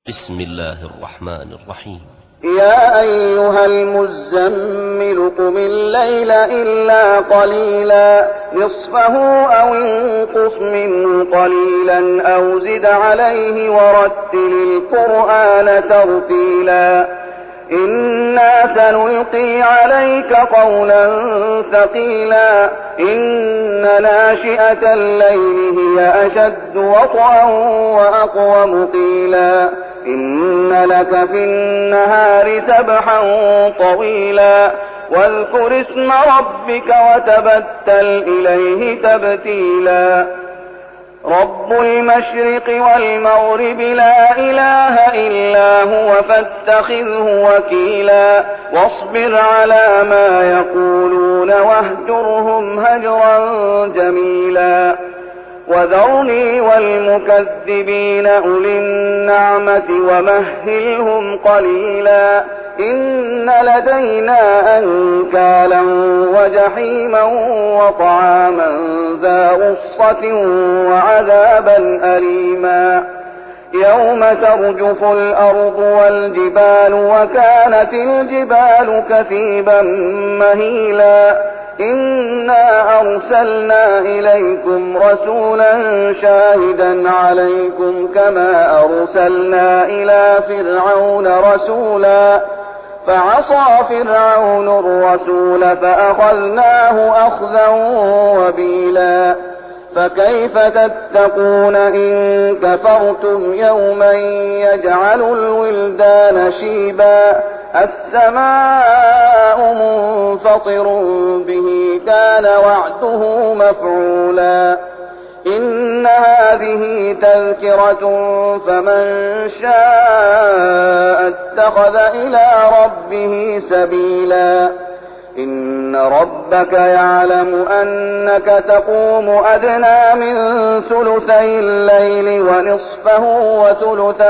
بسم الله الرحمن الرحيم. يا أيها المزمل قم الليل إلا قليلا نصفه أو انقص منه قليلا أو زد عليه ورتل القرآن ترتيلا إنا سنلقي عليك قولا ثقيلا إن ناشئة الليل هي أشد وطئا وأقوم قيلا إن لك في النهار سبحا طويلا واذكر اسم ربك وتبتل إليه تبتيلا رب المشرق والمغرب لا إله إلا هو فاتخذه وكيلا واصبر على ما يقولون واهجرهم هجرا جميلا وذرني والمكذبين أولي النعمة ومهلهم قليلا إن لدينا أنكالا وجحيما وطعاما ذا غصة وعذابا أليما يوم ترجف الأرض والجبال وكانت الجبال كثيبا مهيلا إنا أرسلنا إليكم رسولا شاهدا عليكم كما أرسلنا إلى فرعون رسولا فعصى فرعون الرسول فأخذناه أخذا وبيلا فكيف تتقون إن كفرتم يوما يجعل الولدان شيبا السماء منفطر به كان وعده مفعولا إن هذه تذكرة فمن شاء اتخذ إلى ربه سبيلا إن ربك يعلم أنك تقوم أدنى من ثلثي الليل ونصفه وثلثه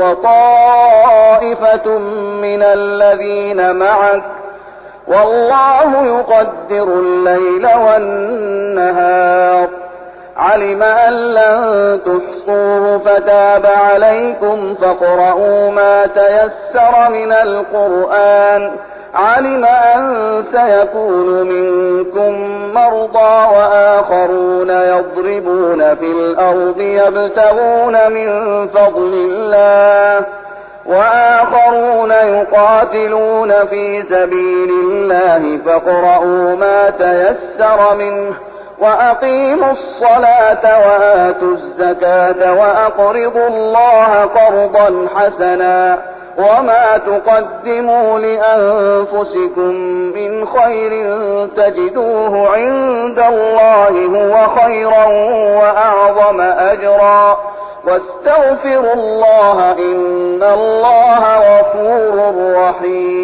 وطائفة من الذين معك والله يقدر الليل والنهار علم أن لن تحصوه فتاب عليكم فاقرؤوا ما تيسر من القرآن علم أن سيكون منكم مرضى وآخرون يضربون في الأرض يبتغون من فضل الله وآخرون يقاتلون في سبيل الله فاقرؤوا ما تيسر منه وأقيموا الصلاة وآتوا الزكاة وأقرضوا الله قرضا حسنا وما تقدموا لأنفسكم من خير تجدوه عند الله هو خيرا وأعظم أجرا واستغفروا الله إن الله غفور رحيم.